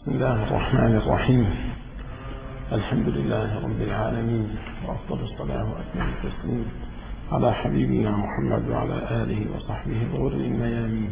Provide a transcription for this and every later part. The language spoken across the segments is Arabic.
بسم الله الرحمن الرحيم. الحمد لله رب العالمين، وأفضل الصلاة وأتم التسليم على حبيبنا محمد وعلى آله وصحبه الغر الميامين.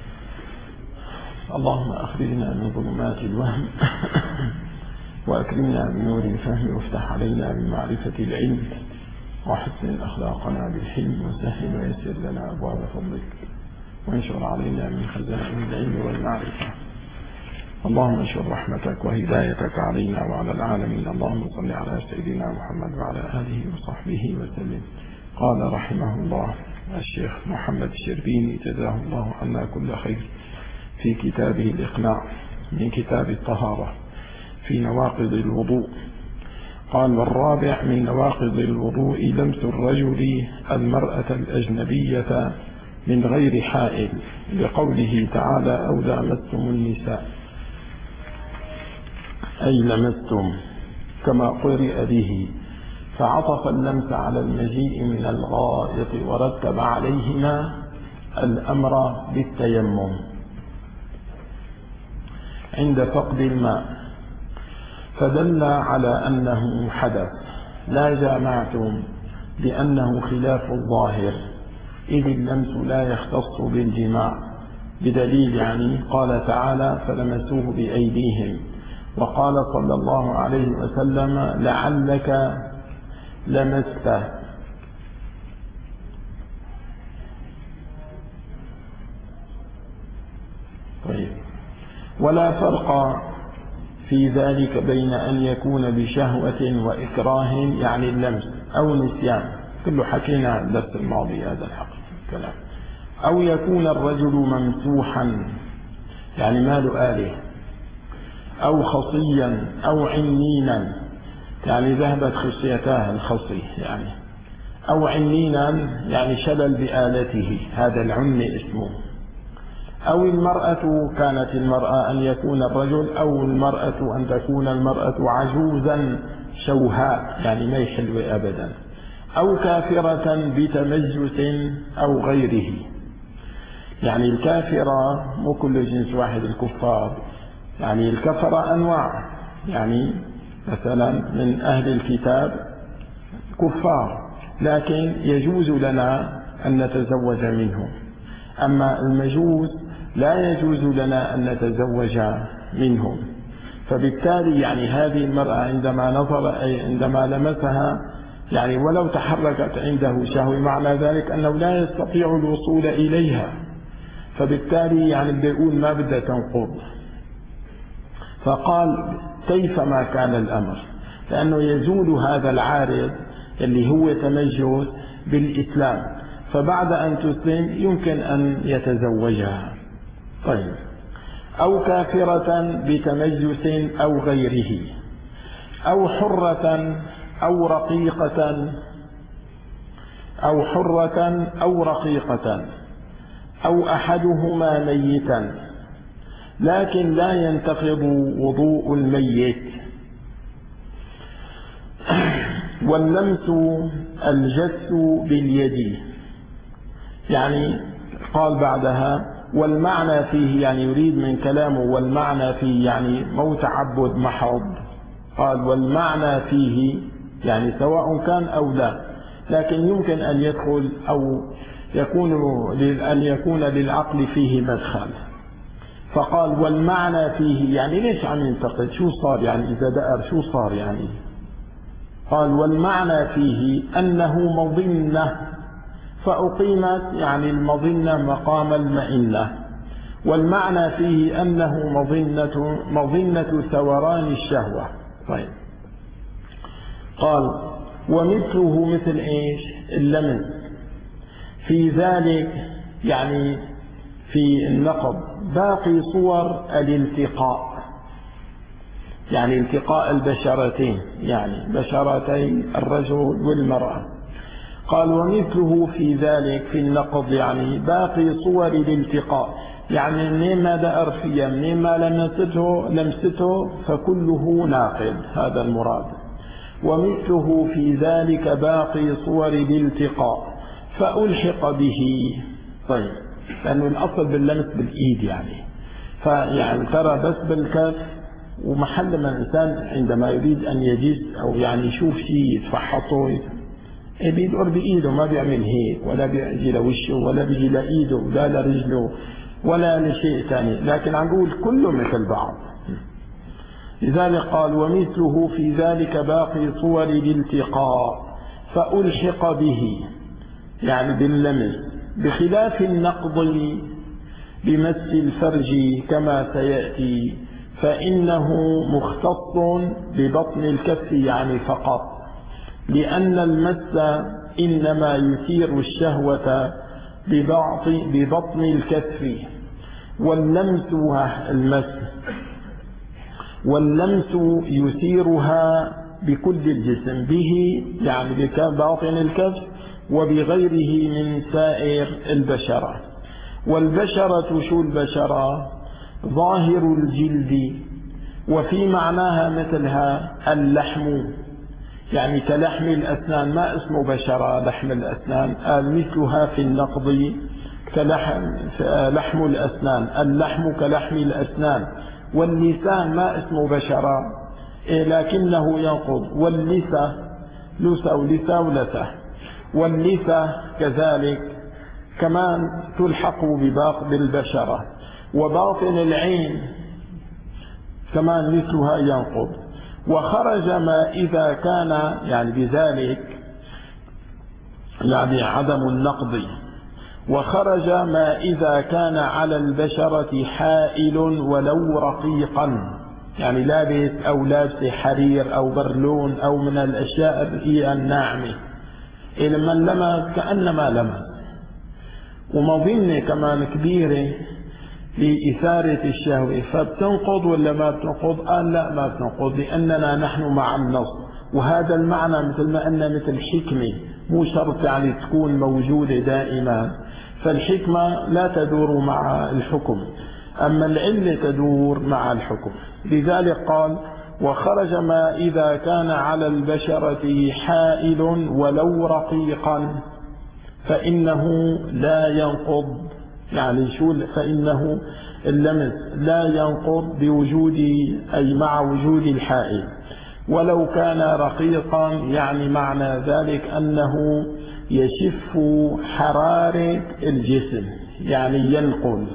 اللهم أخرجنا من ظلمات الوهم وأكرمنا بنور الفهم، وافتح علينا بمعرفة العلم، وحسن أخلاقنا بالحلم، وسهل ويسر لنا أبواب فضلك، وانشر علينا من خزائن العلم والمعرفة. اللهم انشر رحمتك وهدايتك علينا وعلى العالمين. اللهم صل على سيدنا محمد وعلى آله وصحبه وسلم. قال رحمه الله الشيخ محمد الشربيني جزاه الله عنا كل خير في كتابه الإقناع من كتاب الطهارة في نواقض الوضوء. قال: والرابع من نواقض الوضوء لمس الرجل المرأة الأجنبية من غير حائل، لقوله تعالى: أو لامستم النساء، أي لمستم، كما قرئ به، فعطف اللمس على المجيء من الغائط، ورتب عليهما الأمر بالتيمم عند فقد الماء، فدل على أنه حدث. لا جامعتم بأنه خلاف الظاهر، إذ اللمس لا يختص بالجماع، بدليل قال تعالى: فلمسوه بأيديهم، وقال صلى الله عليه وسلم: لعلك لمسته. طيب، ولا فرق في ذلك بين أن يكون بشهوة وإكراه اللمس، أو نسيان، كله حكينا الدرس الماضي هذا الكلام، أو يكون الرجل ممسوحا ما له آله، أو خصيا، أو عنينا ذهبت خصيتاه الخصي أو عنينا شلل بآلته، هذا العن اسمه. أو المرأة، كانت المرأة أن يكون الرجل، أو المرأة أن تكون المرأة عجوزا شوهاء، ما يحل أبدا. أو كافرة بتمجس أو غيره، الكافرة مو كل جنس واحد، الكفار الكفرة أنواع، مثلا من أهل الكتاب كفار، لكن يجوز لنا أن نتزوج منهم. أما المجوس لا يجوز لنا أن نتزوج منهم. فبالتالي هذه المرأة عندما لمسها ولو تحركت عنده شهوة، معنى ذلك أنه لا يستطيع الوصول إليها، فبالتالي بيقول ما بدها تنقض. فقال: كيفما كان الأمر، لأنه يزول هذا العارض اللي هو تمجس بالإسلام، فبعد أن تسلم يمكن أن يتزوجها. طيب، أو كافرة بتمجس أو غيره، أو حرة أو رقيقة، أو حرة أو رقيقة، أو أحدهما ميتا، لكن لا ينتقض وضوء الميت. واللمس الجس باليد، قال بعدها: والمعنى فيه، يريد من كلامه والمعنى فيه مو تعبد محض. قال: والمعنى فيه سواء كان أو لا، لكن يمكن أن يدخل أو أن يكون للعقل فيه مدخل. فقال: والمعنى فيه، ليش عم ينتقد؟ شو صار إذا دأر شو صار قال: والمعنى فيه أنه مظنة، فأقيمت المظنة مقام المئنة. والمعنى فيه أنه مظنة ثوران الشهوة. طيب، قال: ومثله، مثل إيش؟ اللمس في ذلك في النقض باقي صور الالتقاء، التقاء البشرتين، بشرتي الرجل والمرأة. قال: ومثله في ذلك في النقض باقي صور الالتقاء، منين ما دأر فيها، منين ما لمسته فكله ناقض، هذا المراد. ومثله في ذلك باقي صور الالتقاء فألحق به. طيب، لأنه الأصل باللمس بالإيد، ترى بس بالكف ومحل ما الإنسان عندما يريد أن يجس أو يعني يشوف شيء يتفحصه بيدور بإيده، ما بيعمل هيك ولا بيجي لوشه ولا بيجي لإيده ولا لرجله ولا لشيء ثاني، لكن عم نقول كله مثل بعض. لذلك قال ومثله في ذلك باقي صور الالتقاء فألحق به يعني باللمس، بخلاف النقض بمس الفرج كما سيأتي، فإنه مختص ببطن الكف يعني فقط، لأن المس إنما يثير الشهوة ببطن الكف، واللمس يثيرها بكل الجسم، به يعني بباطن الكف وبغيره من سائر البشرة. والبشرة شو البشرة؟ ظاهر الجلد، وفي معناها مثلها اللحم، يعني كلحم الأسنان، ما اسمه بشرة لحم الأسنان، قال مثلها في النقض لحم الأسنان، اللحم كلحم الأسنان. واللسان ما اسمه بشرة لكنه ينقض، واللسة لسة ولسة ولسة، واللسة كذلك كمان تلحق بالبشرة. وباطن العين كمان مثلها ينقض. وخرج ما إذا كان يعني بذلك يعني عدم النقض، وخرج ما إذا كان على البشرة حائل ولو رقيقا، يعني لابس أو لابس حرير أو برلون أو من الأشياء الناعمة، لما لمس كأنما لمس. ومظنة كمان كبيرة لإثارة الشهوة، فبتنقض ولا ما بتنقض؟ قال لا ما بتنقض، لأننا نحن مع النص. وهذا المعنى مثل ما أن مثل حكمة، مو شرط يعني تكون موجودة دائما، فالحكمة لا تدور مع الحكم، أما العلة تدور مع الحكم. لذلك قال وخرج ما إذا كان على البشرة حائل ولو رقيقا فإنه لا ينقض، يعني شو؟ فإنه اللمس لا ينقض بوجود أي مع وجود الحائل، ولو كان رقيقا يعني معنى ذلك أنه يشف حرارة الجسم، يعني ينقل،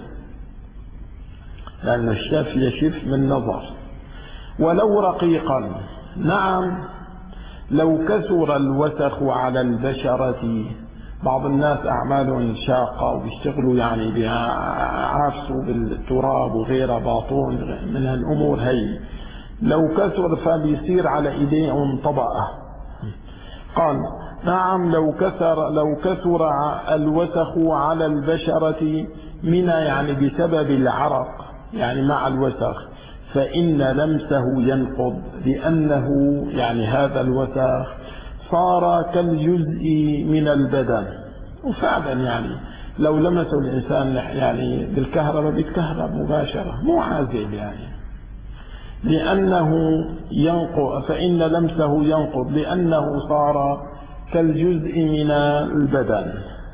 لأن الشف يشف من نظر. ولو رقيقا نعم لو كثر الوسخ على البشرة، بعض الناس أعمالهم شاقة وبيشتغلوا يعني بيعافسوا بالتراب وغيرها باطون من هالأمور هي، لو كثر فبيصير على إيديهم طبقة. قال نعم لو كثر الوسخ على البشرة من يعني بسبب العرق يعني مع الوسخ، فإن لمسه ينقض، لأنه يعني هذا الوسخ صار كالجزء من البدن. وفعلا يعني لو لمسه الإنسان يعني بالكهرباء بيتكهرب مباشرة، مو عازل يعني، لأنه ينقض، فإن لمسه ينقض لأنه صار كالجزء من البدن.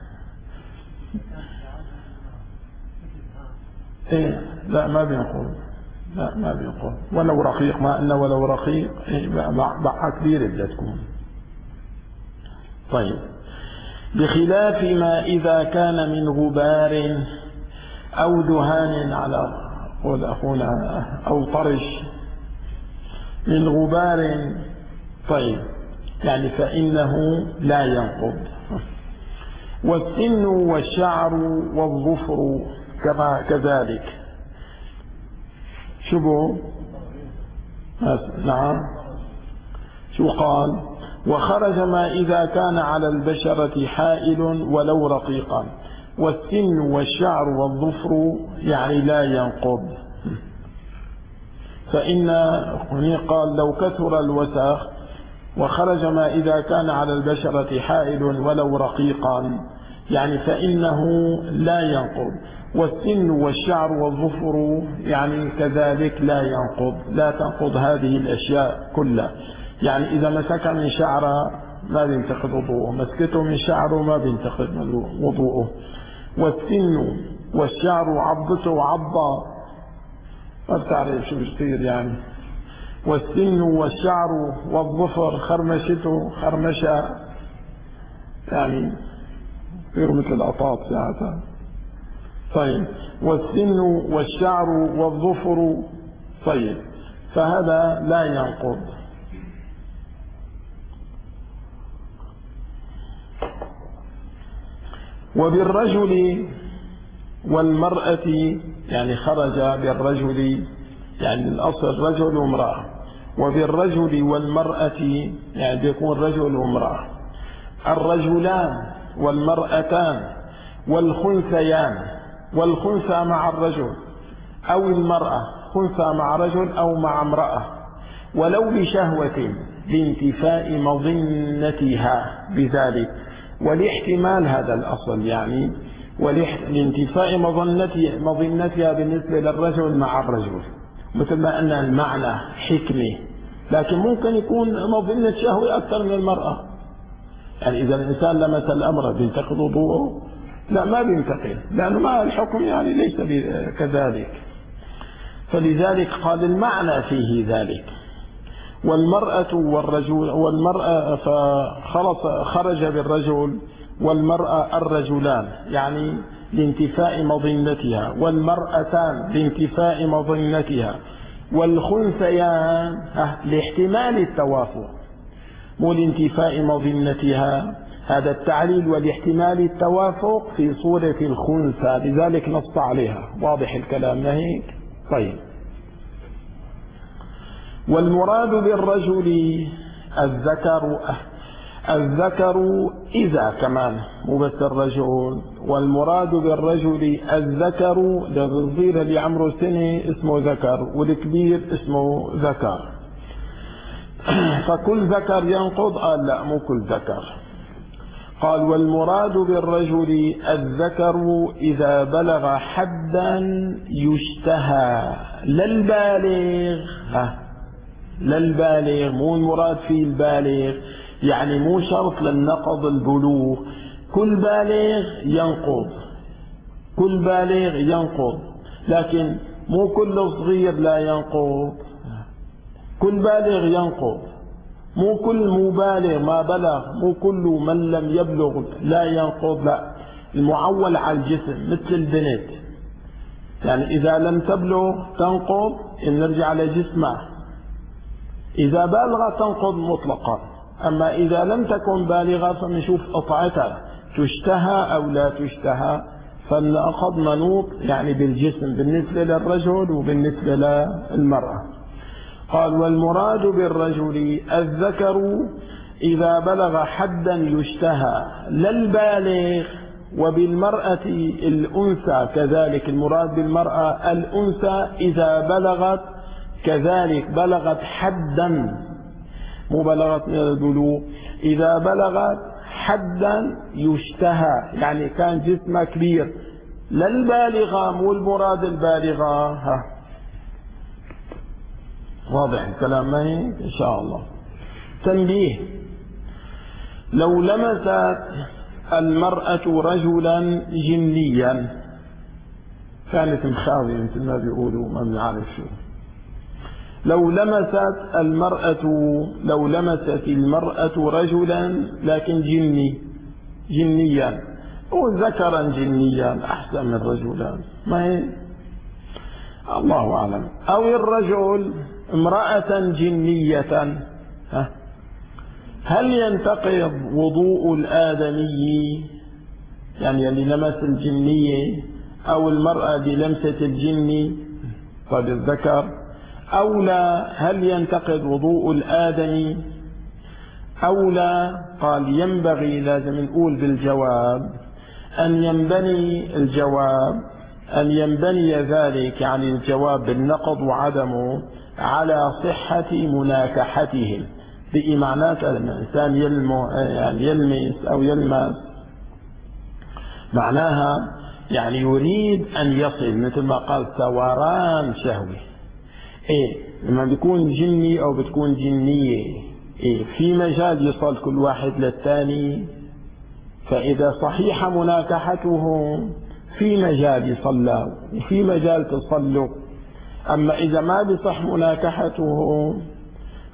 إيه لا ما بينقض، لا ما بينقض. ولو رقيق، ما أنه ولو رقيق بقى كبيرة بدها تكون. طيب بخلاف ما إذا كان من غبار أو دهان على قول أخونا أو طرش من غبار، طيب يعني فإنه لا ينقض. والسن والشعر والظفر كما كذلك. شبه نعم شو قال؟ وخرج ما إذا كان على البشرة حائل ولو رقيقا، والسن والشعر والظفر يعني لا ينقض. فإن قال لو كثر الوسخ وخرج ما إذا كان على البشرة حائل ولو رقيقا يعني فإنه لا ينقض. والسن والشعر والظفر يعني كذلك لا ينقض، لا تنقض هذه الأشياء كلها. يعني إذا مسك من شعره ما بينتقد وضوءه، مسكته من شعره ما بينتقد وضوءه. والسن والشعر عضته عضة ما بتعرف شو بيصير يعني والسن والشعر والظفر خرمشته خرمشة، يعني غير مثل الأطاط ساعتها. طيب، والسن والشعر والظفر، طيب، فهذا لا ينقض. وبالرجل والمرأة، يعني خرج بالرجل، يعني الأصل رجل وامرأة، وبالرجل والمرأة يعني بيكون رجل وامرأة، الرجلان والمرأتان والخنثيان، والخنثى مع الرجل أو المرأة، خنثى مع رجل أو مع امرأة، ولو بشهوة لانتفاء مظنتها بذلك، والاحتمال هذا الأصل، يعني لانتفاء مظنتها بالنسبة للرجل مع الرجل، مثل ما أن المعنى حكمة، لكن ممكن يكون مظنة شهوة أكثر من المرأة. يعني إذا الإنسان لمس الأمر بينتقض وضوءه؟ لا، ما بينتقض، لأنه ما الحكم يعني ليس كذلك. فلذلك قال المعنى فيه ذلك. والمرأة والرجل، والمرأة خرج بالرجل، والمرأة الرجلان يعني لانتفاء مظنتها، والمرأتان لانتفاء مظنتها، والخنثيان لاحتمال التوافق، مو لانتفاء مظنتها، هذا التعليل والاحتمال التوافق في صورة الخنثى، لذلك نص عليها. واضح الكلام هيك؟ طيب. والمراد بالرجل الذكر إذا كمان مو بس الرجل، والمراد بالرجل الذكر، للصغير اللي عمره سنة اسمه ذكر، والكبير اسمه ذكر. فكل ذكر ينقض؟ قال لا، مو كل ذكر. قال والمراد بالرجل الذكر إذا بلغ حدا يشتهى، للبالغ، مو المراد فيه البالغ، يعني مو شرط للنقض البلوغ، كل بالغ ينقض، لكن مو كل صغير لا ينقض، كل بالغ ينقض، مو كل مبالغ ما بلغ، مو كل من لم يبلغ لا ينقض، لا، المعول على الجسم مثل البنت، يعني إذا لم تبلغ تنقض إن نرجع لجسمها، إذا بالغة تنقض مطلقا، أما إذا لم تكن بالغة فنشوف قطعتها تشتهى أو لا تشتهى، فالنقض منوط يعني بالجسم بالنسبة للرجل وبالنسبة للمرأة. قال والمراد بالرجل الذكر إذا بلغ حدا يشتهى للبالغ، وبالمرأة الأنثى كذلك، المراد بالمرأة الأنثى إذا بلغت كذلك، بلغت حدا، مو بلغت من البلوغ، إذا بلغت حدا يشتهى، يعني كان جسمها كبير، للبالغة، مو المراد البالغة. واضح الكلام ما هيك؟ إن شاء الله. تنبيه: لو لمست المرأة رجلا جنيا، كانت مخاوية مثل ما بيقولوا، ما بنعرف شو، لو لمست المرأة رجلا لكن جنيا، أو ذكرا جنيا أحسن من رجلا، ما هي الله أعلم، أو الرجل امرأة جنية، هل ينتقض وضوء الآدمي، يعني اللي لمس الجنية، أو المرأة بلمسة الجني قد الذكر، أو لا، هل ينتقض وضوء الآدمي أو لا؟ قال ينبغي، لازم نقول بالجواب، أن ينبني ذلك، يعني الجواب بالنقض وعدمه، على صحة مناكحتهم، بمعنى الإنسان يلمس أو يلمس، معناها يعني يريد أن يصل، مثل ما قال ثوران شهوي. لما بيكون جني أو بتكون جنية، في مجال يصل كل واحد للثاني، فإذا صحيح مناكحتهم في مجال يصلوا وفي مجال تصلوا، أما إذا ما بصح مناكحتهم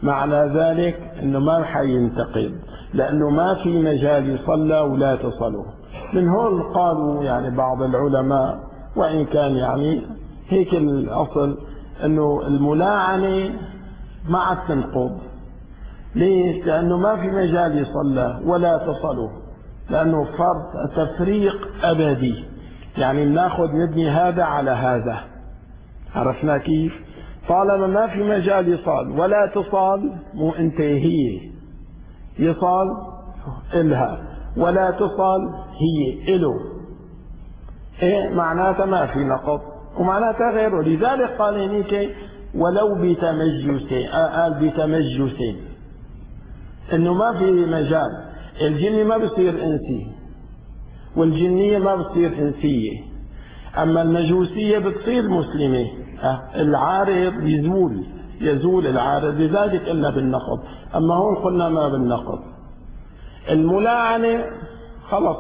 معنى ذلك أنه ما حينتقد، لأنه ما في مجال يصلى ولا تصله. من هون قالوا يعني بعض العلماء، وإن كان يعني هيك الأصل، أنه الملاعنة مع التنقض. ليش؟ لأنه ما في مجال يصلى ولا تصله، لأنه فرض تفريق أبدي، يعني بناخذ نبني هذا على هذا. عرفنا كيف؟ طالما ما في مجال يصال ولا تصال، مو انت هي يصال إلها ولا تصال هي إله، إيه معناتها ما في نقض ومعناتها غيره. لذلك قال هنيك ولو بتمجس، قال بتمجس، انه ما في مجال. الجن ما بصير انسي، والجنية ما بتصير إنسية، أما المجوسية بتصير مسلمة. العارض يزول العارض، لذلك إلا بالنقض. أما هون قلنا ما بالنقض. الملاعنة خلص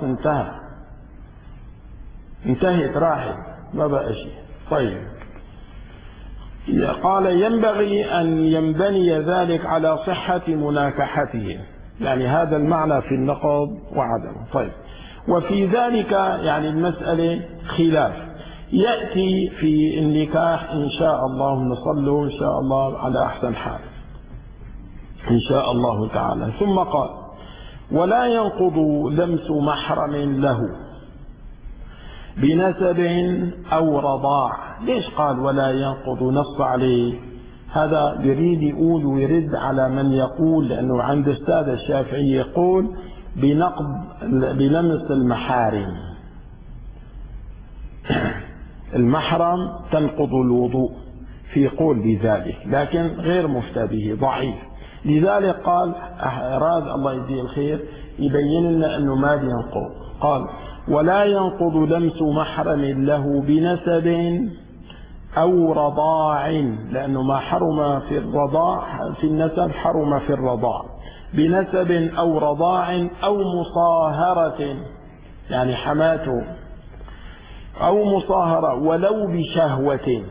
انتهت راحت، ما بقى شيء. طيب، قال ينبغي أن ينبني ذلك على صحة مناكحته، يعني هذا المعنى في النقض وعدمه. طيب، وفي ذلك يعني المسألة خلاف يأتي في النكاح إن شاء الله، نصلوا إن شاء الله على أحسن حال إن شاء الله تعالى. ثم قال ولا ينقض لمس محرم له بنسب أو رضاع. ليش قال ولا ينقض؟ نص عليه. هذا يريد يقول ويرد على من يقول، لأنه عند أستاذ الشافعي يقول بنقض بلمس المحارم، المحرم تنقض الوضوء، في قول بذلك لكن غير مفتى به، ضعيف. لذلك قال أراد الله يجزيه الخير يبين لنا أنه ما بينقض. قال ولا ينقض لمس محرم له بنسب أو رضاع، لأنه ما حرم في الرضاع في النسب حرم في الرضاع، بنسب أو رضاع أو مصاهرة، يعني حماته، أو مصاهرة ولو بشهوة،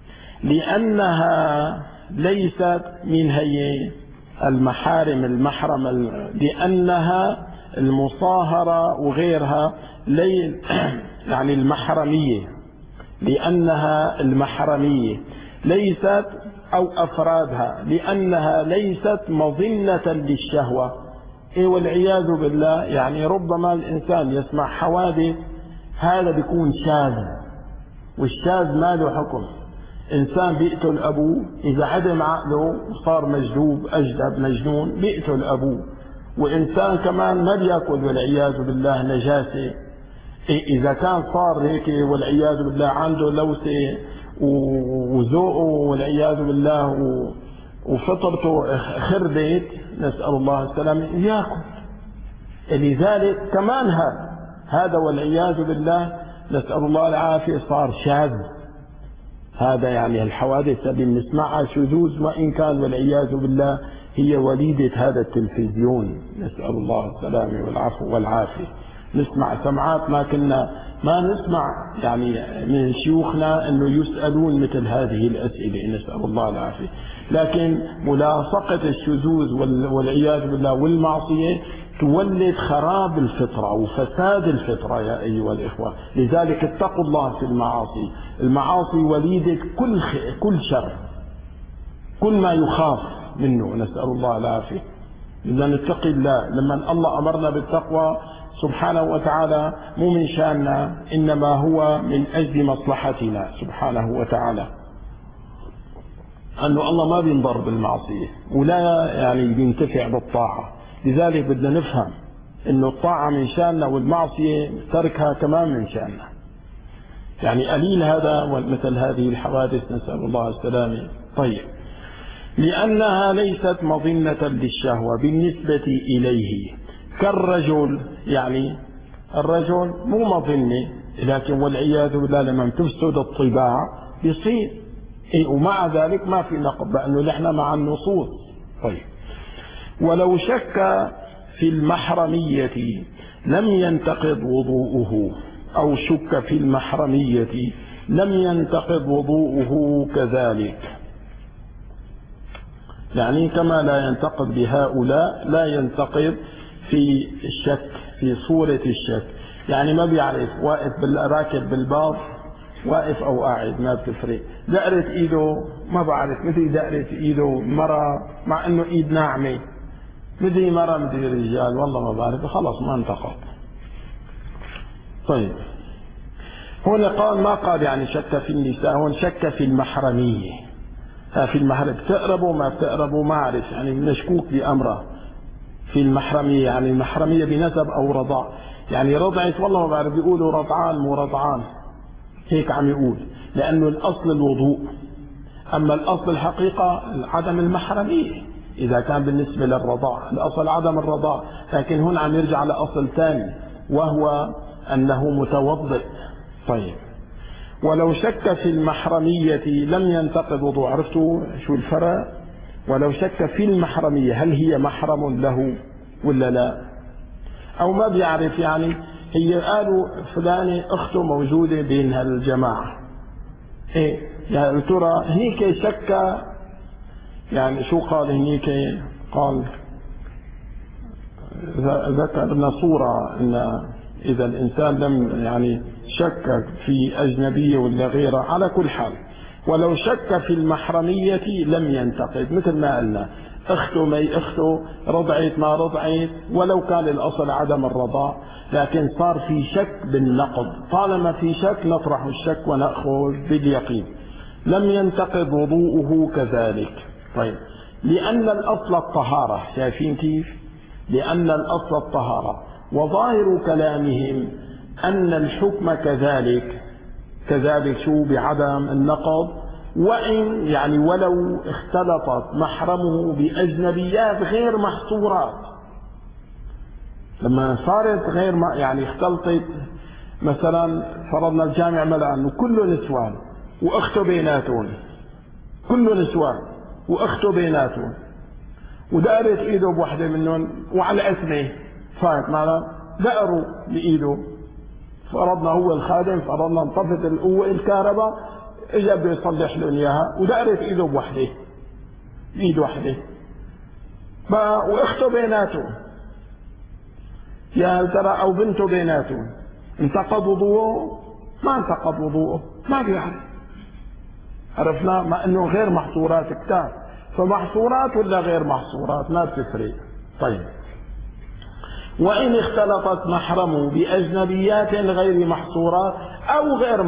لأنها ليست من هي المحارم المحرم، لأنها المصاهرة وغيرها يعني المحرمية، لأنها المحرمية ليست أو أفرادها، لأنها ليست مظنة للشهوة. إيه والعياذ بالله. يعني ربما الإنسان يسمع حوادث، هذا بيكون شاذ، والشاذ ما له حكم. إنسان بيقتل أبوه إذا عدم عقله صار مجذوب أجدب مجنون بيقتل أبوه، وإنسان كمان ما بيأكل والعياذ بالله نجاسة، إذا كان صار هيك والعياذ بالله عنده لوثة وذوقه والعياذ بالله وفطرته خربت، نسأل الله السلامة، يأكل. لذلك كمان هذا والعياذ بالله نسأل الله العافية صار شاذ. هذا يعني الحوادث اللي بنسمعها شذوذ، وإن كان والعياذ بالله هي وليدة هذا التلفزيون، نسأل الله السلامة والعفو والعافية. نسمع سمعات ما كنا ما نسمع يعني من شيوخنا أنه يسألون مثل هذه الأسئلة، نسأل الله العافية. لكن ملاصقة الشذوذ والعياذ بالله والمعصية تولد خراب الفطرة وفساد الفطرة يا أيها الإخوة. لذلك اتقوا الله في المعاصي. المعاصي وليدة كل شر، كل ما يخاف منه، نسأل الله العافية. إذا نتقي الله. لما الله أمرنا بالتقوى سبحانه وتعالى مو من شأننا، إنما هو من أجل مصلحتنا سبحانه وتعالى، أنه الله ما بينضر بالمعصية ولا يعني بينتفع بالطاعة. لذلك بدنا نفهم أنه الطاعة من شأننا والمعصية تركها كمان من شأننا. يعني قليل هذا ومثل هذه الحوادث، نسأل الله السلامة. طيب، لأنها ليست مظنة للشهوة بالنسبة إليه، كالرجل، يعني الرجل مو مظنة، لكن والعياذ بالله لما تفسد الطباع يصير ومع ذلك ما في نقض، لأنه نحن مع النصوص. طيب، ولو شك في المحرمية لم ينتقض وضوءه، أو شك في المحرمية لم ينتقض وضوءه كذلك. يعني كما لا ينتقد بهؤلاء لا ينتقد في الشك، في صورة الشك. يعني ما بيعرف واقف راكب بالباص واقف أو قاعد ما بتفرق. دقرة إيده ما بعرف مثل دقرة إيده مرة مع إنه إيد ناعمة، مدري مرة مدري رجال والله ما بعرف، خلص ما انتقد. طيب هنا قال ما قال يعني شك في النساء، هون شك في المحرمية. في المحرم بتقربوا ما بتقربوا ما أعرف، يعني مشكوك بأمره في المحرمية. يعني المحرمية بنسب أو رضاع، يعني رضعت والله ما بعرف، بيقولوا رضعان مو رضعان هيك عم يقول، لأنه الأصل الوضوء، أما الأصل الحقيقة عدم المحرمية إذا كان بالنسبة للرضاع، الأصل عدم الرضاع. لكن هنا عم يرجع لأصل ثاني وهو أنه متوضئ. طيب ولو شك في المحرمية لم ينتقض وضوء. عرفتوا شو الفرق؟ ولو شك في المحرمية هل هي محرم له ولا لا، أو ما بيعرف، يعني هي قالوا فلانة أخته موجودة بين هالجماعة، إيه يعني ترى هنيك شك. يعني شو قال هنيك؟ قال ذكرنا صورة إن إذا الإنسان لم يعني شك في أجنبية ولا غيره، على كل حال ولو شك في المحرمية لم ينتقد، مثل ما قلنا أخته ما أخته رضعت ما رضعت، ولو كان الأصل عدم الرضاع، لكن صار في شك بالنقض. طالما في شك نطرح الشك ونأخذ باليقين. لم ينتقض وضوءه كذلك. طيب لأن الأصل الطهارة، شايفين كيف؟ لأن الأصل الطهارة، وظاهر كلامهم أن الحكم كذلك شو بعدم النقض، وإن يعني ولو اختلطت محرمه بأجنبيات غير محصورات. لما صارت غير يعني اختلطت، مثلا فرضنا الجامع ملأ وكله نسوان وأخته بيناتهم، كله نسوان وأخته بيناتهم، ودقرت إيده بوحدة منهم وعلى اسمه فات معنا دقروا بإيده، فرضنا هو الخادم، فرضنا انطفت الكهرباء، اجى بده يصلح لهم اياها ودقرت ايده بوحده، بايد وحده واخته بيناتهم، يا هل ترى او بنته بيناتهم، انتقض وضوءه؟ ما انتقض وضوءه، ما بيعرف. عرفنا مع انه غير محصورات كتاب، فمحصورات ولا غير محصورات ما بتفرق. طيب وإن اختلطت محرمه بأجنبيات غير محصورات أو غير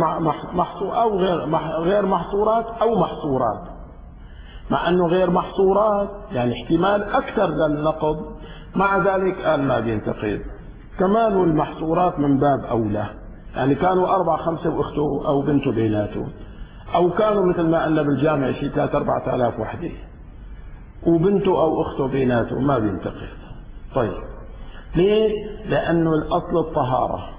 محصورات أو محصورات، مع أنه غير محصورات يعني احتمال أكثر للنقض، مع ذلك قال ما بينتقد. كمان المحصورات من باب أولى، يعني كانوا 4 5 وأخته أو بنته بيناته، أو كانوا مثل ما قلنا بالجامع شيء 3 4000 وحدة وبنته أو أخته بيناته، ما بينتقد. طيب ليه؟ لأنه الأصل الطهارة،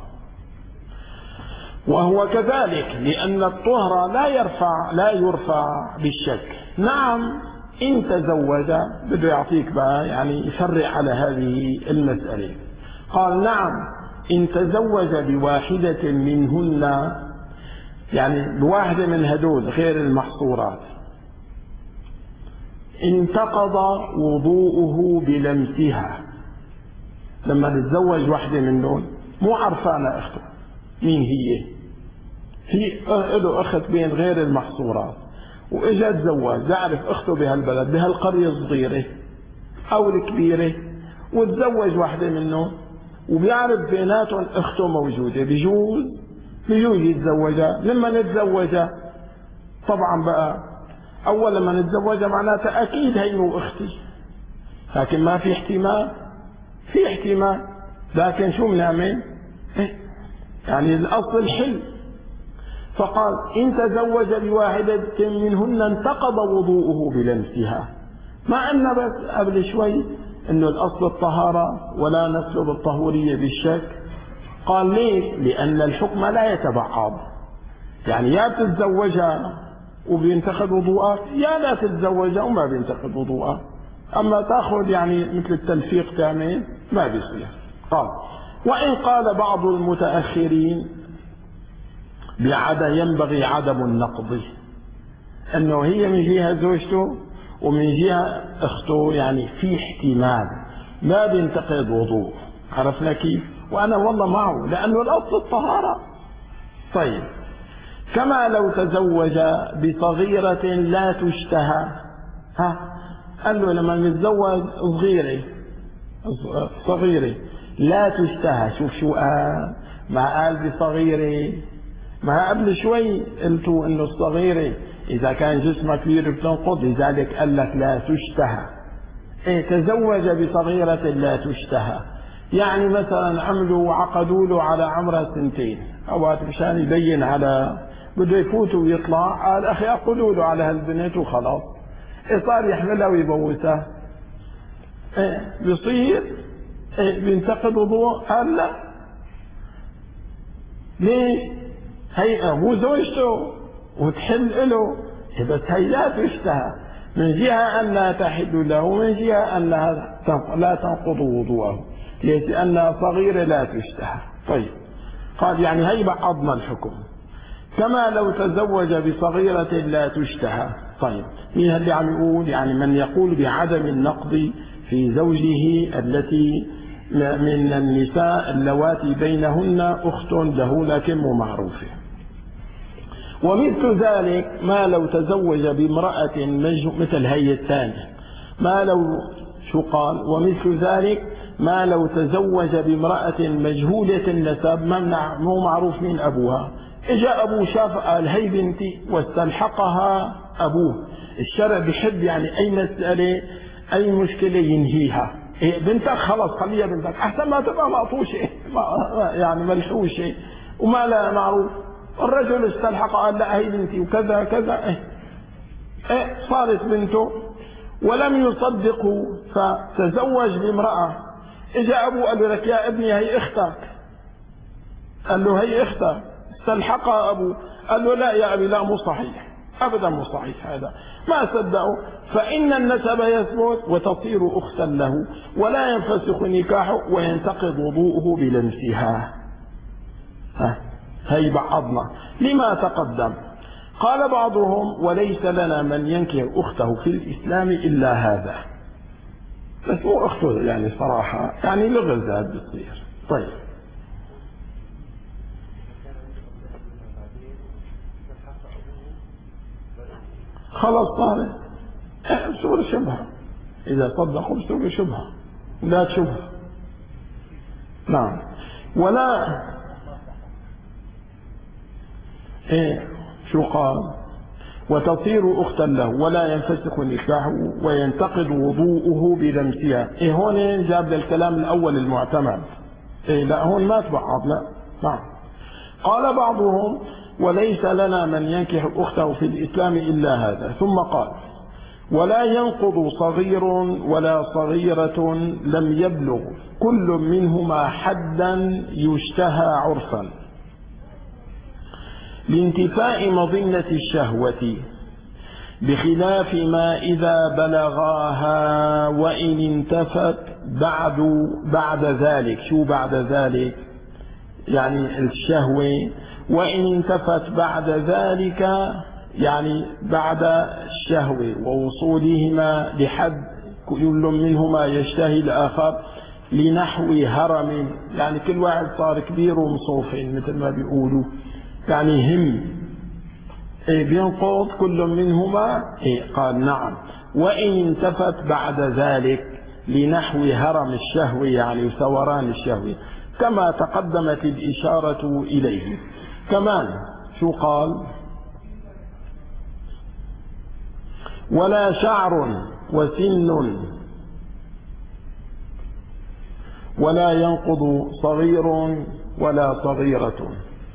وهو كذلك لأن الطهر لا يرفع بالشك. نعم إن تزوج، بده يعطيك بقى يعني يفرع على هذه المسألة. قال نعم إن تزوج بواحدة منهن، يعني بواحدة من هدول غير المحصورات، انتقض وضوءه بلمسها. لما نتزوج واحدة منهم مو عرفانة أخته مين هي، في له أخت بين غير المحصورات، وإجا تزوج يعرف أخته بهالبلد بهالقرية الصغيرة أو الكبيرة، وتزوج واحدة منهم وبيعرف بيناتهم أخته موجودة، بيجوز يتزوجها. لما نتزوجها طبعا بقى أول لما نتزوجها معناتها أكيد هي مو أختي، لكن ما في احتمال، في احتمال، لكن شو بنعمل؟ يعني الأصل الحل. فقال إن تزوج بواحدة منهن انتقض وضوءه بلمسها، مع أن بس قبل شوي أنه الأصل الطهارة ولا نسلب الطهورية بالشك. قال ليش؟ لأن الحكم لا يتبعض، يعني يا تتزوجها وبينتقد وضوءك، يا لا تتزوجها وما بينتقد وضوءك. أما تأخذ يعني مثل التلفيق تعمل ما بيصير. قال وإن قال بعض المتأخرين ينبغي عدم النقض، أنه هي من جهة زوجته ومن جهة أخته يعني في احتمال ما بينتقد وضوء. عرفنا كيف؟ وأنا والله معه لأنه الأصل الطهارة. طيب كما لو تزوج بصغيرة لا تشتهى. قال له لما نتزوج صغيرة لا تشتهى. شوف شو قال، ما قال بصغيرة. ما قبل شوي قلتوا انه الصغيرة اذا كان جسمها كبير بتنقض، لذلك قال لك لا تشتهى. تزوج بصغيرة لا تشتهى، يعني مثلا عقدوا له على عمرها 2 اوقات مشان يبين على بده يفوت ويطلع، قال اخي عقدوا له على هالبنت وخلاص. صار يحملها ويبوسها. بيصير بينتقد وضوء؟ قال لا. ليش؟ هي هو زوجته وتحل له، بس هي لا تشتهى، من جهة أنها تحل له ومن جهة أنها لا تنقض وضوءه. ليش؟ لأنها صغيرة لا تشتهى. طيب قال يعني هي بعضنا الحكم. كما لو تزوج بصغيرة لا تشتهى. طيب مين اللي عم يقول؟ يعني من يقول بعدم النقض في زوجه التي من النساء اللواتي بينهن أخت له لكن معروفة. ومثل ذلك ما لو تزوج بامرأة مثل هي الثانية، ما لو شو قال؟ ومثل ذلك ما لو تزوج بامرأة مجهولة النسب، مو معروف مين أبوها، إجا أبوه شاف قال هي بنتي واستلحقها أبوه. الشرع بيحب يعني أي مسألة أي مشكلة ينهيها. بنتك خلص خليها بنتك، أحسن ما تبقى مقطوشة يعني ملحوشة وما لا معروف. الرجل استلحق قال لا هي بنتي وكذا كذا، صارت بنته ولم يصدقه فتزوج بامرأة. إجا أبوه قال له لك يا ابني هي أختك، قال له هي أختك، استلحقها أبوه، قال له لا يا أبي لا مو صحيح أبدا، مو صحيح هذا، ما صدقوا. فإن النسب يثبت وتصير أختا له ولا ينفسخ نكاحه وينتقض وضوءه بلمسها. هي بعضنا لما تقدم. قال بعضهم وليس لنا من ينكح أخته في الإسلام إلا هذا. بس مو أخته يعني صراحة، يعني لغزات بتصير. طيب خلاص صارت بصورة شبهة، إذا صدقوا بصورة شبهة لا تشبه. نعم. ولا شو قال؟ وتصير أختا له ولا ينفسخ نكاحه وينتقض وضوءه بلمسها. هون جاب للكلام الأول المعتمد. لا هون ما تبعض. لا. نعم. قال بعضهم وليس لنا من ينكح أخته في الإسلام إلا هذا. ثم قال ولا ينقض صغير ولا صغيرة لم يبلغ كل منهما حدا يشتهى عرفا لانتفاء مظنة الشهوة، بخلاف ما إذا بلغاها وإن انتفت بعد ذلك. شو بعد ذلك؟ يعني الشهوة وإن انتفت بعد ذلك يعني بعد الشهوة ووصولهما لحد كل منهما يشتهي الآخر لنحو هرم، يعني كل واحد صار كبير ومصوفين مثل ما بيقولوا، يعني هم بينقض كل منهما. قال نعم. وإن انتفت بعد ذلك لنحو هرم الشهوة يعني ثوران الشهوة كما تقدمت الإشارة إليه. كمان شو قال؟ ولا شعر وسن ولا ينقض صغير ولا صغيرة.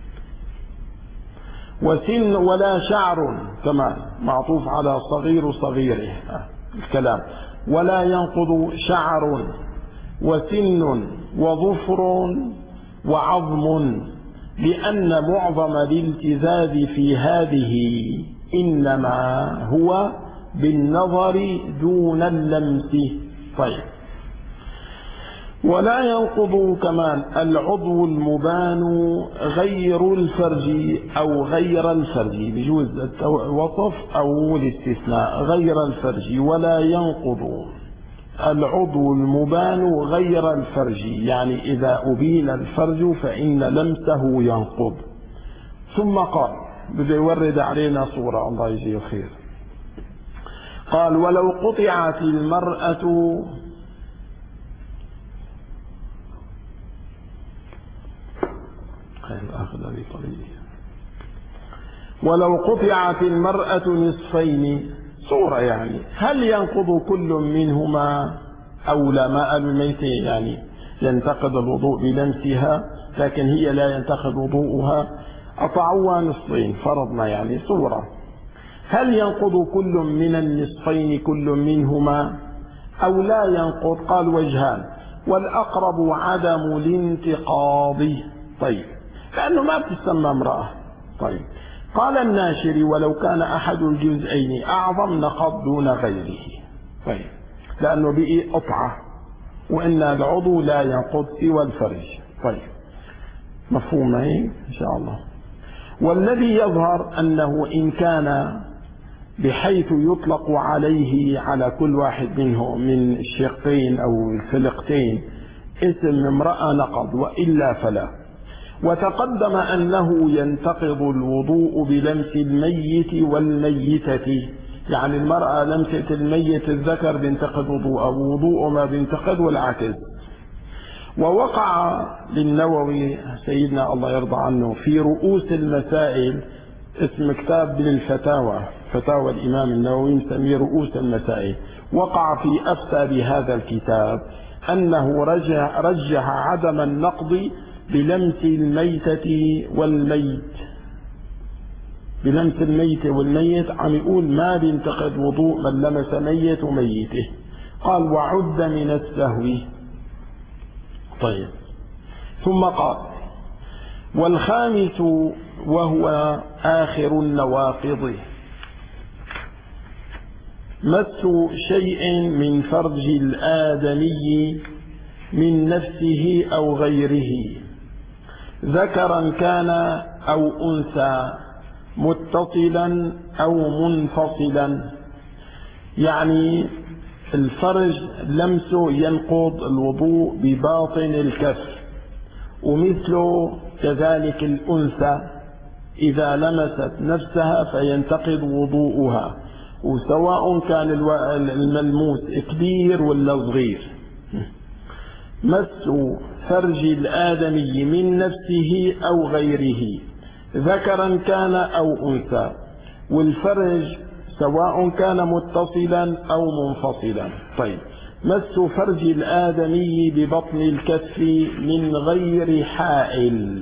وسن ولا شعر كمان معطوف على صغير صغيره الكلام. ولا ينقض شعر وسن وظفر وعظم، لأن معظم الالتزاز في هذه إنما هو بالنظر دون اللمس. طيب ولا ينقض كمان العضو المبان غير الفرج أو غير الفرج، بجوز الوصف أو الاستثناء، غير الفرج. ولا ينقض العضو المبان غير الفرج، يعني إذا أبين الفرج فإن لمسه ينقض. ثم قال، بده يورد علينا صورة، الله يجزيه خير. قال: ولو قطعت المرأة ولو قطعت المرأة نصفين، صورة يعني، هل ينقض كل منهما أو لا؟ ماء الميت يعني ينتقض الوضوء بلمسها، لكن هي لا ينتقض وضوءها. قطعوها نصفين فرضنا، يعني صورة. هل ينقض كل من النصفين كل منهما أو لا ينقض؟ قال: وجهان، والأقرب عدم الانتقاض. طيب، لأنه ما بتسمى امرأة. طيب، قال الناشري: ولو كان أحد الجزئين أعظم نقض دون غيره. طيب، لأنه بقي قطعة، وإن العضو لا ينقض سوى الفرج. طيب، مفهوم إن شاء الله. والذي يظهر أنه إن كان بحيث يطلق عليه على كل واحد منه من الشقين أو الفلقتين اسم امرأة نقض، وإلا فلا. وتقدم أنه ينتقض الوضوء بلمس الميت والميتة، يعني المرأة لمسة الميت الذكر بينتقض وضوءه، ووضوءه ما بينتقض، والعكس. ووقع للنووي سيدنا الله يرضى عنه في رؤوس المسائل، اسم كتاب للفتاوى، فتاوى الإمام النووي مسميه رؤوس المسائل، وقع في أفتى بهذا الكتاب أنه رجح عدم النقض بلمس الميتة والميت، بلمس الميت والميت، عم يقول ما بينتقد وضوء من لمس ميت وميته. قال: وعد من السهو. طيب، ثم قال: والخامس وهو آخر النواقض مس شيء من فرج الآدمي من نفسه أو غيره، ذكرا كان أو أنثى، متصلا أو منفصلا. يعني الفرج لمسه ينقض الوضوء بباطن الكف، ومثله كذلك الأنثى إذا لمست نفسها فينتقض وضوءها، وسواء كان الملموس كبير ولا صغير. مس فرج الآدمي من نفسه أو غيره، ذكرا كان أو أنثى، والفرج سواء كان متصلا أو منفصلا. طيب، مس فرج الآدمي ببطن الكف من غير حائل،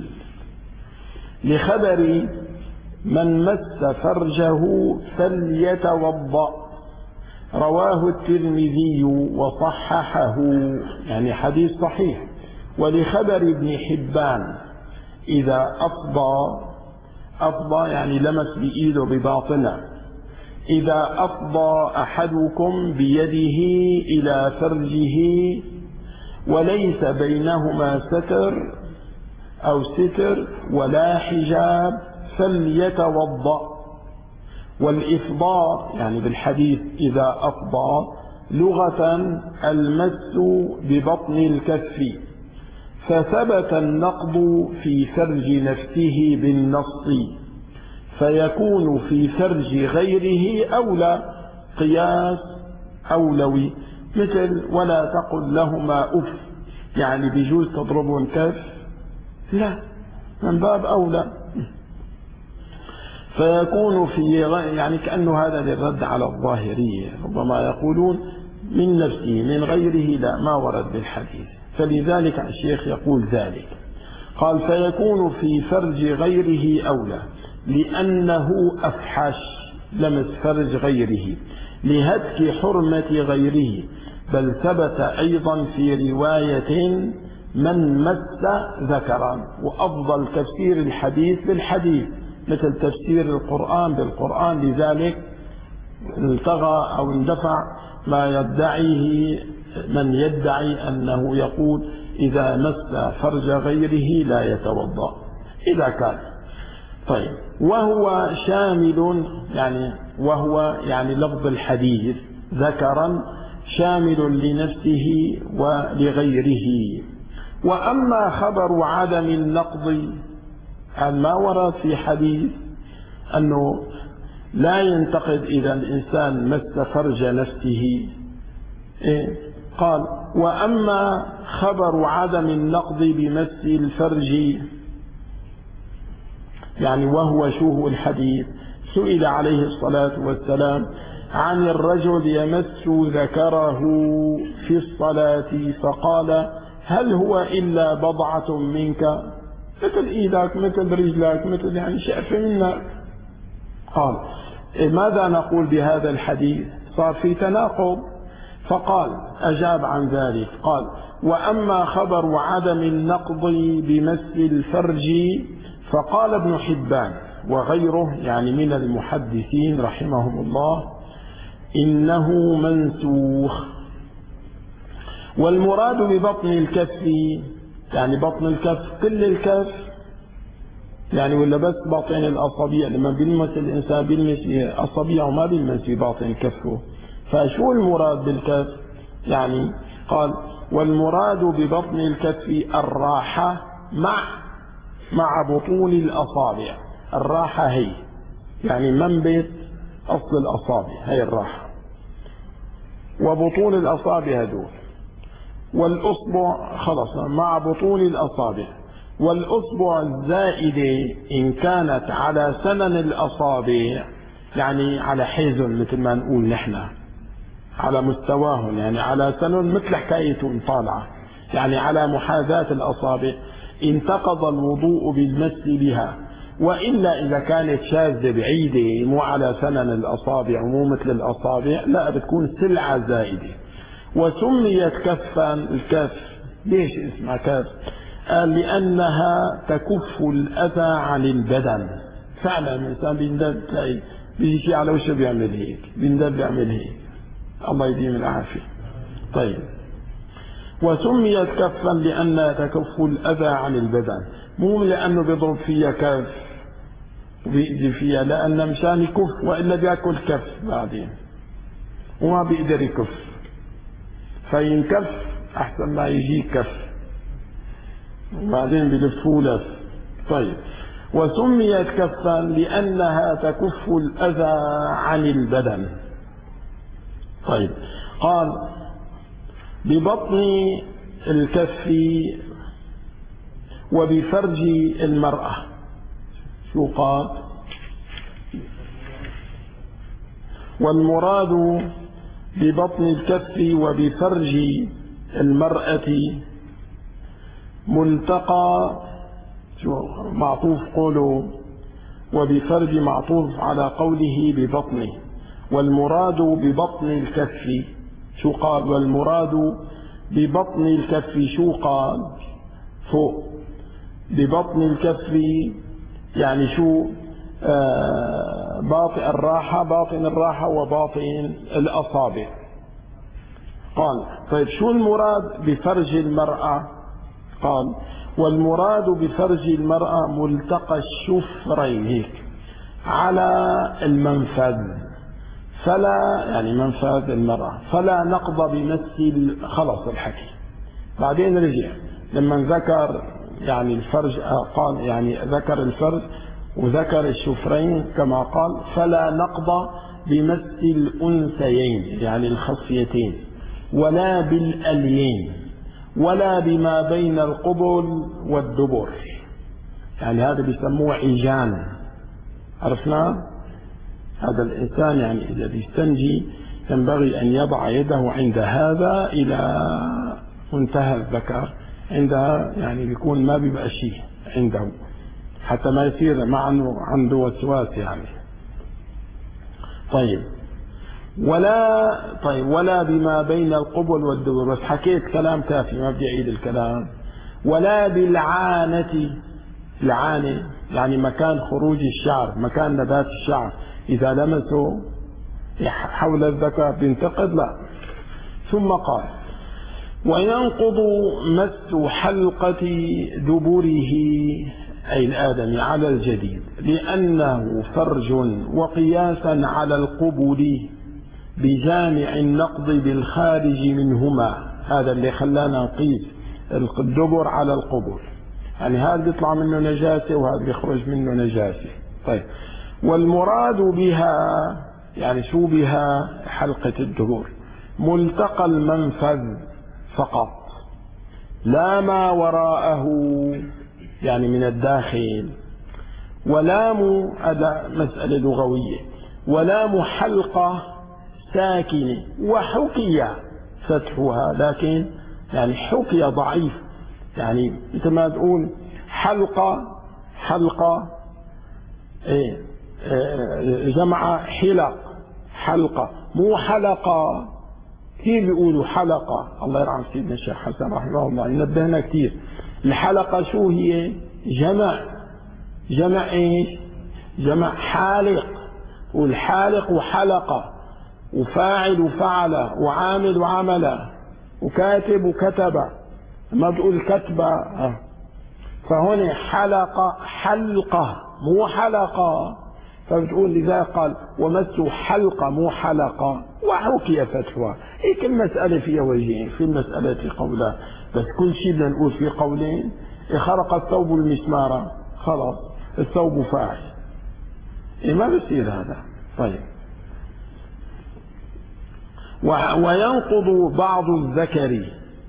لخبر من مس فرجه فليتوضأ، رواه الترمذي وصححه، يعني حديث صحيح. ولخبر ابن حبان إذا أفضى يعني لمس بإيده بباطنه، إذا أفضى أحدكم بيده إلى فرجه وليس بينهما ستر ولا حجاب فليتوضأ. والإفضاء يعني بالحديث إذا أفضى لغة المس ببطن الكف، فثبت النقض في فرج نفسه بالنص، فيكون في فرج غيره أولى، قياس أولوي. مثل ولا تقل لهما أف، يعني بيجوز تضربون كف؟ لا، من باب أولى. فيكون في يعني كأنه هذا للرد على الظاهرية، ربما يقولون من نفسه من غيره، لا، ما ورد بالحديث، فلذلك الشيخ يقول ذلك. قال: فيكون في فرج غيره أولى، لأنه أفحش، لمس فرج غيره، لهتك حرمة غيره. بل ثبت أيضا في رواية من مس ذكرا، وأفضل تفسير الحديث بالحديث، مثل تفسير القرآن بالقرآن. لذلك التغى أو اندفع ما يدعيه من يدعي أنه يقول إذا مس فرج غيره لا يتوضأ إذا كان. طيب وهو شامل يعني لفظ الحديث ذكرا شامل لنفسه ولغيره. وأما خبر عدم النقض ما ورد في حديث أنه لا ينتقد إذا الإنسان مس فرج نفسه، قال وأما خبر عدم النقض بمس الفرج وهو شوه الحديث، سئل عليه الصلاة والسلام عن الرجل يمس ذكره في الصلاة فقال هل هو إلا بضعة منك، مثل إيدك مثل رجلك مثل شأف منك. قال ماذا نقول بهذا الحديث؟ صار في تناقض. فقال أجاب عن ذلك قال وأما خبر عدم النقض بمس الفرج فقال ابن حبان وغيره من المحدثين رحمهم الله إنه منسوخ. والمراد ببطن الكف بطن الكف كل الكف ولا بس باطن الأصابع؟ لما بيلمس الإنسان بيلمس أصابعه ما بيلمس في باطن كفه. فشو المراد بالكف؟ قال والمراد ببطن الكف الراحة مع بطون الأصابع. الراحة هي منبت أصل الأصابع هي الراحة، وبطون الأصابع هدول، والأصبع خلص مع بطون الأصابع. والأصبع الزائدة إن كانت على سنن الأصابع على حيزن مثل ما نقول نحن على مستواهم على سنن مثل حكاية طالعة على محاذاة الأصابع انتقض الوضوء بالمس بها. وإلا إذا كانت شاذة بعيدة مو على سنن الأصابع ومو مثل الأصابع لا بتكون سلعة زائدة. وسميت كفا الكف ليش اسمها كف؟ قال لأنها تكف الأذى عن البدن. فعلا الإنسان بيندب تلاقي بيجي شيء على وشه بيعمل هيك بيندب بيعمل هيك الله يديم العافية. طيب وسميت كفا لأنها تكف الأذى عن البدن، مو لأنه بيضرب فيها كف وبيأذي فيها، لأن مشان يكف وإلا بياكل كف بعدين وما بيقدر يكف، فينكف أحسن ما يجي كف وبعدين بيلفوه لف. طيب وسميت كفا لأنها تكف الأذى عن البدن. طيب قال ببطن الكف وبفرج المرأة. شو قال؟ والمراد ببطن الكف وبفرج المرأة ملتقى معطوف قوله وبفرج معطوف على قوله ببطنه. والمراد ببطن الكف شو قال؟ والمراد ببطن الكف شو قال؟ فوق ببطن الكف شو؟ باطن الراحة وباطن الأصابع. قال طيب شو المراد بفرج المرأة؟ قال والمراد بفرج المرأة ملتقى الشفرين هيك على المنفذ، فلا منفذ المرأة فلا نقض بمس خلص الحكي. بعدين رجع لما ذكر الفرج قال ذكر الفرج وذكر الشفرين كما قال فلا نقض بمس الأنثيين الخصيتين ولا بالأليين ولا بما بين القبل والدبر. هذا بيسموه عجان، عرفنا؟ هذا الإنسان إذا بيستنجي ينبغي أن يضع يده عند هذا إلى منتهى الذكر، عندها بيكون ما بيبقى شيء عنده حتى ما يصير ما عنده وسواس طيب ولا بما بين القبل والدبر. بس حكيت كلام كافي ما بدي أعيد الكلام. ولا بالعانة، العانة مكان خروج الشعر، مكان نبات الشعر إذا لمسه حول الذكر بينتقد لا. ثم قال وينقض مس حلقة دبره أي الآدم على الجديد لأنه فرج وقياسا على القبل بجامع النقض بالخارج منهما. هذا اللي خلانا نقيس الدبر على القبل، يعني هذا بيطلع منه نجاسة وهذا بيخرج منه نجاسة. طيب، والمراد بها يعني شو بها؟ حلقة الدبر ملتقى المنفذ فقط، لا ما وراءه يعني من الداخل. ولام هذا مسألة لغوية، ولام حلقة ساكنة وحكي فتحها، لكن يعني حكي ضعيف، يعني مثل ما تقول حلقة جمع حلق، حلقة مو حلقة. كيف بيقولوا حلقة؟ الله يرحم سيدنا الشيخ حسن رحمه الله ينبهنا كثير. الحلقة شو هي؟ جمع ايش؟ جمع حالق، والحالق وحلقة، وفاعل وفعل، وعامل وعمل، وكاتب وكتب، ما بتقول كتبة. فهنا حلقة مو حلقة، فبتقول لذلك قال ومسوا حلقة مو حلقة وحكي فتحها. هيك المسألة فيها وجهين، في المسألة قولان، بس كل شيء بدنا نقول في قولين. خرق الثوب المسمار، خلاص الثوب فاعل، ما بصير هذا. طيب، وينقض بعض الذكر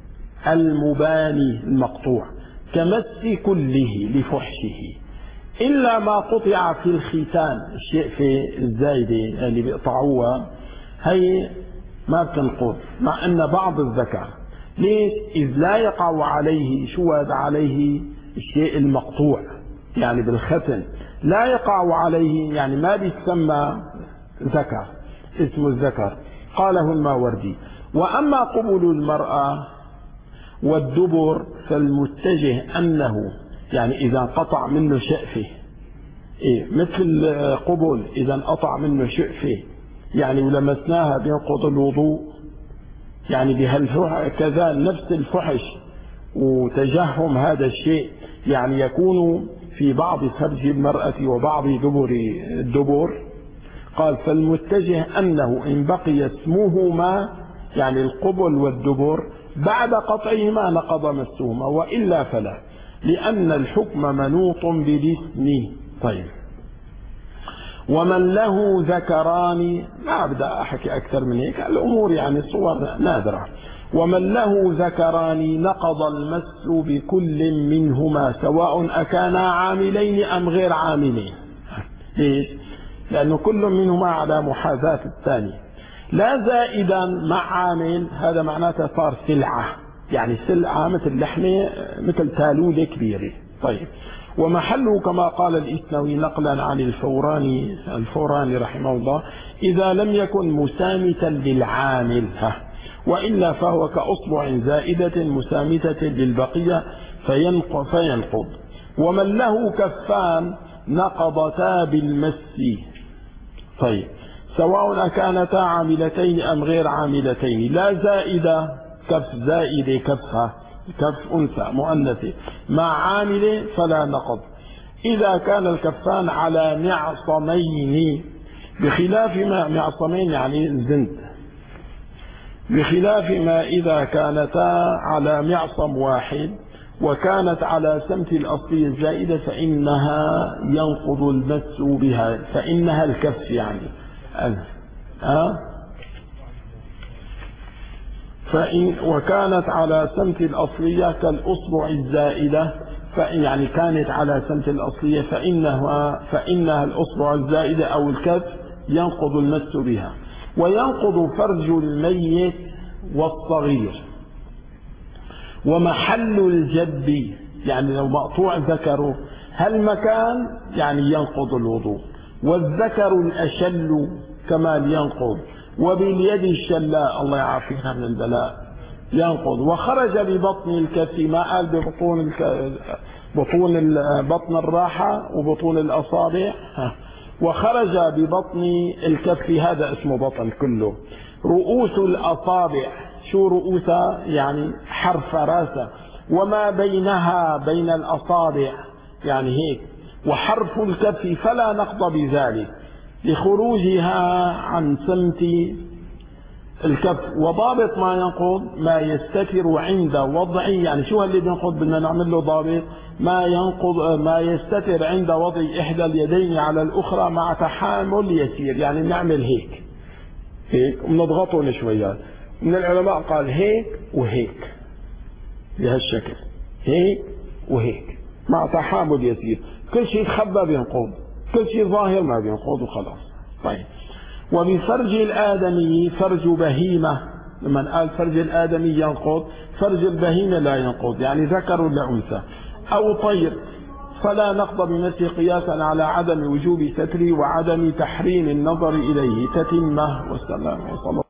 المباني المقطوع كمس كله لفحشه إلا ما قطع في الختان. الشيء في الزايدة اللي بيقطعوها هي ما بتنقض، مع أن بعض الذكر. ليش؟ إذ لا يقع عليه شو هذا؟ عليه الشيء المقطوع، يعني بالختن لا يقع عليه، يعني ما بيتسمى ذكر، اسم الذكر. قاله الماوردي. وأما قبل المرأة والدبر فالمتجه أنه يعني إذا قطع منه شأفه، مثل قبل إذا قطع منه شأفه يعني ولمسناها بينقض الوضوء، يعني بهالفحش كذا نفس الفحش وتجهم هذا الشيء يعني يكون في بعض فرج المرأة وبعض دبر الدبر. قال فالمتجه أنه إن بقي اسمهما يعني القبل والدبر بعد قطعهما نقض مسهما، وإلا فلا، لأن الحكم منوط بالاسم. طيب، ومن له ذكران، ما أبدأ أحكي أكثر من هيك، الأمور يعني صور نادرة. ومن له ذكران نقض المس بكل منهما سواء أكانا عاملين أم غير عاملين. ليش؟ لأنه كل منهما على محاذاة الثاني، لا زائدا مع عامل. هذا معناته صار سلعة، يعني سلعة مثل لحمة مثل تالولة كبيرة. طيب، ومحله كما قال الإسنوي نقلا عن الفوراني رحمه الله إذا لم يكن مسامتا للعامل، وإلا فهو كأصبع زائدة مسامتة للبقية فينقض. ومن له كفان نقضتا بالمس. طيب، سواء أكانتا عاملتين أم غير عاملتين، لا زائدة كف زائدة كفها كف أنثى مؤنثة مع عاملة فلا نقض إذا كان الكفان على معصمين، بخلاف ما معصمين يعني زند، بخلاف ما إذا كانتا على معصم واحد وكانت على سمت الأصلية الزائدة فإنها ينقض المس بها، فإنها الكف يعني وكانت على سمت الأصلية كالأصبع الزائدة، يعني كانت على سمت الأصلية فإنها الأصبع الزائدة أو الكف ينقض المس بها. وينقض فرج الميت والصغير ومحل الجب، يعني لو مقطوع ذكره هالمكان يعني ينقض الوضوء، والذكر الأشل كما ينقض، وباليد الشلاء الله يعافينا من البلاء ينقض. وخرج ببطن الكف، ما قال ببطون بطن الراحة وبطون الأصابع، وخرج ببطن الكف هذا اسمه بطن كله. رؤوس الأصابع شو رؤوسها يعني حرف راسه، وما بينها بين الأصابع يعني هيك، وحرف الكف فلا نقض بذلك لخروجها عن سمت الكف. وضابط ما ينقض ما يستتر عند وضع، يعني شو اللي بينقض بدنا نعمل له ضابط، ما ينقض ما يستتر عند وضع إحدى اليدين على الأخرى مع تحامل يسير، يعني نعمل هيك هيك ونضغطهم شويات. من العلماء قال هيك وهيك بهالشكل، هيك وهيك مع تحامل يسير، كل شيء خبى بينقض، كل شيء ظاهر ما بينقض وخلاص. طيب وبفرج الآدمي فرج بهيمة، لما قال فرج الآدمي ينقض، فرج البهيمة لا ينقض، يعني ذكر ولا أنثى أو طير، فلا نقض بنفسه قياسا على عدم وجوب ستره وعدم تحريم النظر إليه. تتمة والسلام وصلى